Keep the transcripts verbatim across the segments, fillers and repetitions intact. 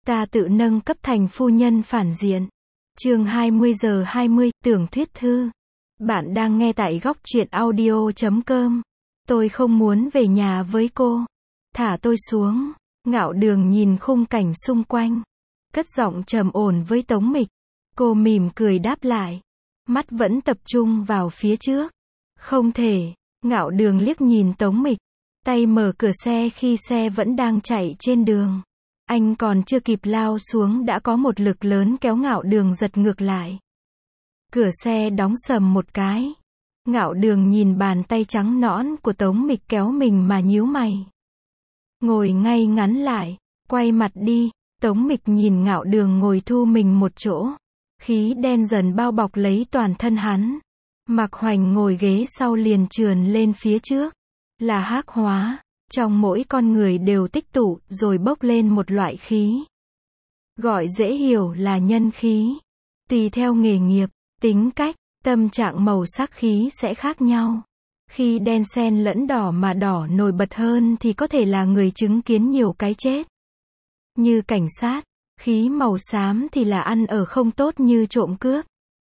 Ta tự nâng cấp thành phu nhân phản diện. Chương hai mươi giờ hai mươi, tưởng thuyết thư. Bạn đang nghe tại góc truyện audio chấm com. Tôi không muốn về nhà với cô. Thả tôi xuống. Ngạo Đường nhìn khung cảnh xung quanh. Cất giọng trầm ổn với Tống Mịch. Cô mỉm cười đáp lại. Mắt vẫn tập trung vào phía trước. Không thể. Ngạo Đường liếc nhìn Tống Mịch. Tay mở cửa xe khi xe vẫn đang chạy trên đường. Anh còn chưa kịp lao xuống đã có một lực lớn kéo Ngạo Đường giật ngược lại. Cửa xe đóng sầm một cái. Ngạo Đường nhìn bàn tay trắng nõn của Tống Mịch kéo mình mà nhíu mày. Ngồi ngay ngắn lại, quay mặt đi. Tống Mịch nhìn Ngạo Đường ngồi thu mình một chỗ. Khí đen dần bao bọc lấy toàn thân hắn. Mạc Hoành ngồi ghế sau liền trườn lên phía trước. Là hắc hóa. Trong mỗi con người đều tích tụ rồi bốc lên một loại khí. Gọi dễ hiểu là nhân khí. Tùy theo nghề nghiệp, tính cách, tâm trạng màu sắc khí sẽ khác nhau. Khi đen xen lẫn đỏ mà đỏ nổi bật hơn thì có thể là người chứng kiến nhiều cái chết. Như cảnh sát, khí màu xám thì là ăn ở không tốt như trộm cướp.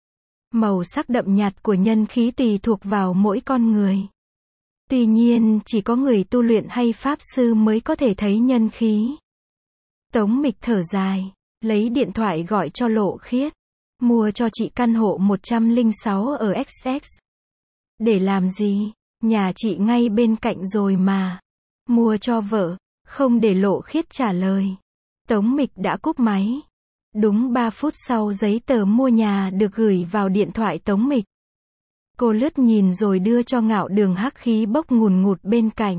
Màu sắc đậm nhạt của nhân khí tùy thuộc vào mỗi con người. Tuy nhiên, chỉ có người tu luyện hay pháp sư mới có thể thấy nhân khí. Tống Mịch thở dài, lấy điện thoại gọi cho Lộ Khiết. Mua cho chị căn hộ một trăm lẻ sáu ở ích ích. Để làm gì? Nhà chị ngay bên cạnh rồi mà. Mua cho vợ, không để Lộ Khiết trả lời. Tống Mịch đã cúp máy. Đúng ba phút sau giấy tờ mua nhà được gửi vào điện thoại Tống Mịch. Cô lướt nhìn rồi đưa cho Ngạo Đường hắc khí bốc ngùn ngụt bên cạnh.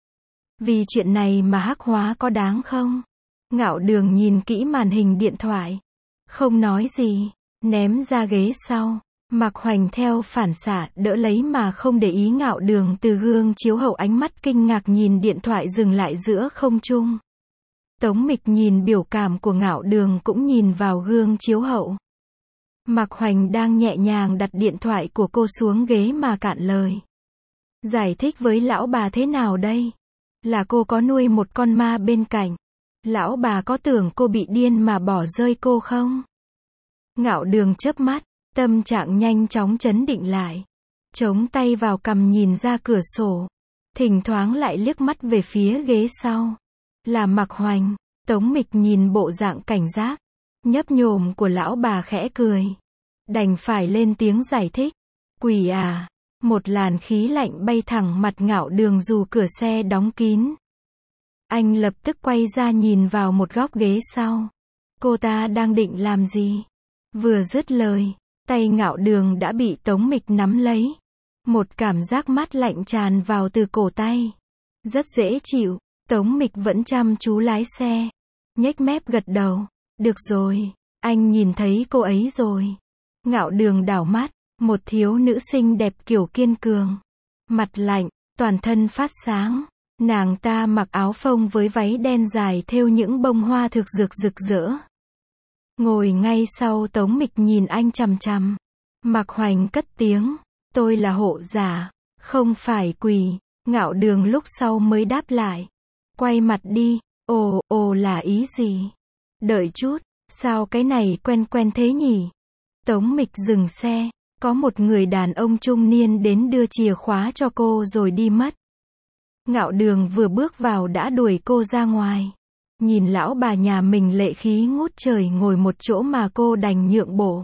Vì chuyện này mà hắc hóa có đáng không? Ngạo Đường nhìn kỹ màn hình điện thoại. Không nói gì, ném ra ghế sau. Mạc Hoành theo phản xạ đỡ lấy mà không để ý Ngạo Đường từ gương chiếu hậu, ánh mắt kinh ngạc nhìn điện thoại dừng lại giữa không trung. Tống Mịch nhìn biểu cảm của Ngạo Đường cũng nhìn vào gương chiếu hậu. Mạc Hoành đang nhẹ nhàng đặt điện thoại của cô xuống ghế mà cạn lời. Giải thích với lão bà thế nào đây? Là cô có nuôi một con ma bên cạnh. Lão bà có tưởng cô bị điên mà bỏ rơi cô không? Ngạo Đường chớp mắt, tâm trạng nhanh chóng chấn định lại. Chống tay vào cằm nhìn ra cửa sổ. Thỉnh thoảng lại liếc mắt về phía ghế sau. Là Mạc Hoành. Tống Mịch nhìn bộ dạng cảnh giác, nhấp nhổm của lão bà khẽ cười. Đành phải lên tiếng giải thích. Quỷ à. Một làn khí lạnh bay thẳng mặt Ngạo Đường dù cửa xe đóng kín. Anh lập tức quay ra nhìn vào một góc ghế sau. Cô ta đang định làm gì? Vừa dứt lời, tay Ngạo Đường đã bị Tống Mịch nắm lấy. Một cảm giác mát lạnh tràn vào từ cổ tay. Rất dễ chịu. Tống Mịch vẫn chăm chú lái xe. Nhếch mép gật đầu. Được rồi, anh nhìn thấy cô ấy rồi. Ngạo Đường đảo mắt, một thiếu nữ xinh đẹp kiểu kiên cường. Mặt lạnh, toàn thân phát sáng. Nàng ta mặc áo phông với váy đen dài thêu những bông hoa thực rực rực rỡ. Ngồi ngay sau Tống Mịch nhìn anh chằm chằm. Mạc Hoành cất tiếng. Tôi là hộ giả, không phải quỷ. Ngạo Đường lúc sau mới đáp lại. Quay mặt đi. Ồ, ồ là ý gì? Đợi chút, sao cái này quen quen thế nhỉ? Tống Mịch dừng xe. Có một người đàn ông trung niên đến đưa chìa khóa cho cô rồi đi mất. Ngạo Đường vừa bước vào đã đuổi cô ra ngoài. Nhìn lão bà nhà mình lệ khí ngút trời ngồi một chỗ mà cô đành nhượng bộ.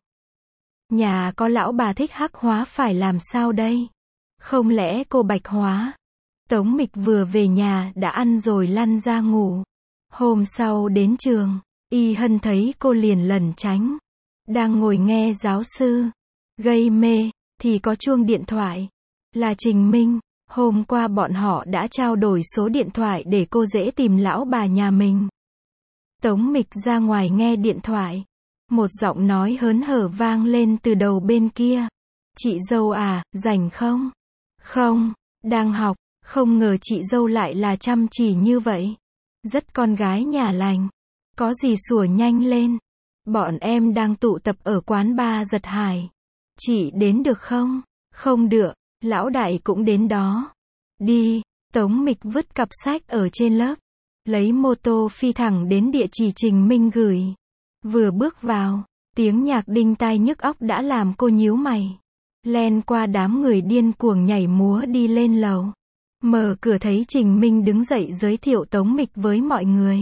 Nhà có lão bà thích hắc hóa phải làm sao đây? Không lẽ cô bạch hóa? Tống Mịch vừa về nhà đã ăn rồi lăn ra ngủ. Hôm sau đến trường, Y Hân thấy cô liền lẩn tránh. Đang ngồi nghe giáo sư gây mê, thì có chuông điện thoại. Là Trình Minh. Hôm qua bọn họ đã trao đổi số điện thoại để cô dễ tìm lão bà nhà mình. Tống Mịch ra ngoài nghe điện thoại. Một giọng nói hớn hở vang lên từ đầu bên kia. Chị dâu à, rảnh không? Không, đang học. Không ngờ chị dâu lại là chăm chỉ như vậy. Rất con gái nhà lành. Có gì sủa nhanh lên. Bọn em đang tụ tập ở quán bar Giật Hải. Chị đến được không? Không được, lão đại cũng đến đó. Đi. Tống Mịch vứt cặp sách ở trên lớp. lấy mô tô phi thẳng đến địa chỉ Trình Minh gửi. Vừa bước vào, tiếng nhạc đinh tai nhức óc đã làm cô nhíu mày. Len qua đám người điên cuồng nhảy múa đi lên lầu. Mở cửa thấy Trình Minh đứng dậy giới thiệu Tống Mịch với mọi người.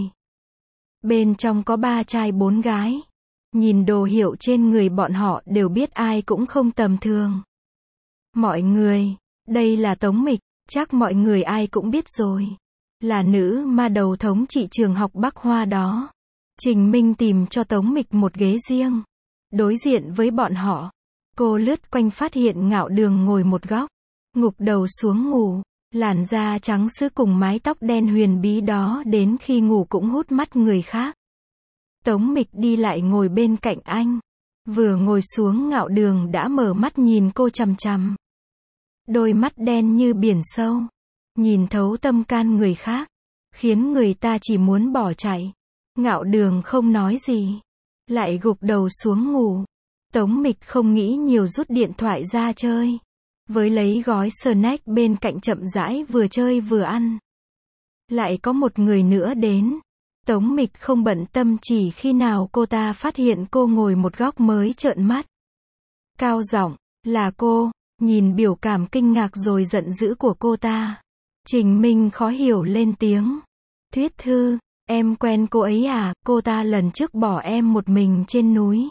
Bên trong có ba trai bốn gái. Nhìn đồ hiệu trên người bọn họ đều biết ai cũng không tầm thường. Mọi người, đây là Tống Mịch, chắc mọi người ai cũng biết rồi. Là nữ ma đầu thống trị trường học Bắc Hoa đó. Trình Minh tìm cho Tống Mịch một ghế riêng. Đối diện với bọn họ. Cô lướt quanh phát hiện Ngạo Đường ngồi một góc. Ngục đầu xuống ngủ. Làn da trắng sữa cùng mái tóc đen huyền bí đó đến khi ngủ cũng hút mắt người khác. Tống Mịch đi lại ngồi bên cạnh anh. Vừa ngồi xuống Ngạo Đường đã mở mắt nhìn cô chằm chằm. Đôi mắt đen như biển sâu. Nhìn thấu tâm can người khác. Khiến người ta chỉ muốn bỏ chạy. Ngạo Đường không nói gì. Lại gục đầu xuống ngủ. Tống Mịch không nghĩ nhiều rút điện thoại ra chơi. Với lấy gói snack bên cạnh chậm rãi vừa chơi vừa ăn. Lại có một người nữa đến. Tống Mịch không bận tâm chỉ khi nào cô ta phát hiện cô ngồi một góc mới trợn mắt. Cao giọng, là cô, nhìn biểu cảm kinh ngạc rồi giận dữ của cô ta. Trình Minh khó hiểu lên tiếng. Tuyết Thư, em quen cô ấy à, cô ta lần trước bỏ em một mình trên núi.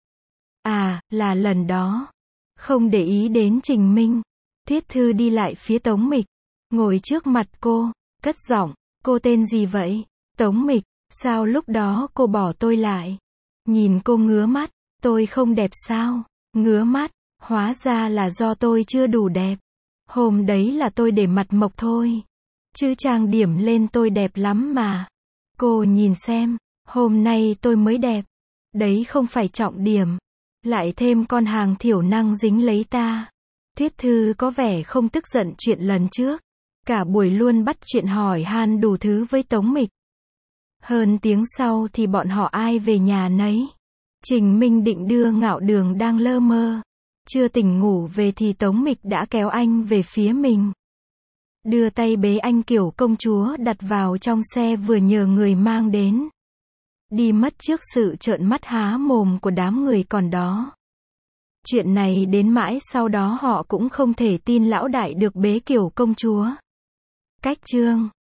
À, là lần đó. Không để ý đến Trình Minh. Tuyết Thư đi lại phía Tống Mịch. Ngồi trước mặt cô, cất giọng, cô tên gì vậy? Tống Mịch, sao lúc đó cô bỏ tôi lại? Nhìn cô ngứa mắt, tôi không đẹp sao? Ngứa mắt, hóa ra là do tôi chưa đủ đẹp. Hôm đấy là tôi để mặt mộc thôi. Chứ trang điểm lên tôi đẹp lắm mà. Cô nhìn xem, hôm nay tôi mới đẹp. Đấy không phải trọng điểm. Lại thêm con hàng thiểu năng dính lấy ta. Tuyết Thư có vẻ không tức giận chuyện lần trước. Cả buổi luôn bắt chuyện hỏi han đủ thứ với Tống Mịch. Hơn tiếng sau thì bọn họ ai về nhà nấy. Trình Minh định đưa Ngạo Đường đang lơ mơ. Chưa tỉnh ngủ về thì Tống Mịch đã kéo anh về phía mình. Đưa tay bế anh kiểu công chúa đặt vào trong xe vừa nhờ người mang đến. Đi mất trước sự trợn mắt há mồm của đám người còn đó. Chuyện này đến mãi sau đó họ cũng không thể tin lão đại được bế kiểu công chúa. Cách chương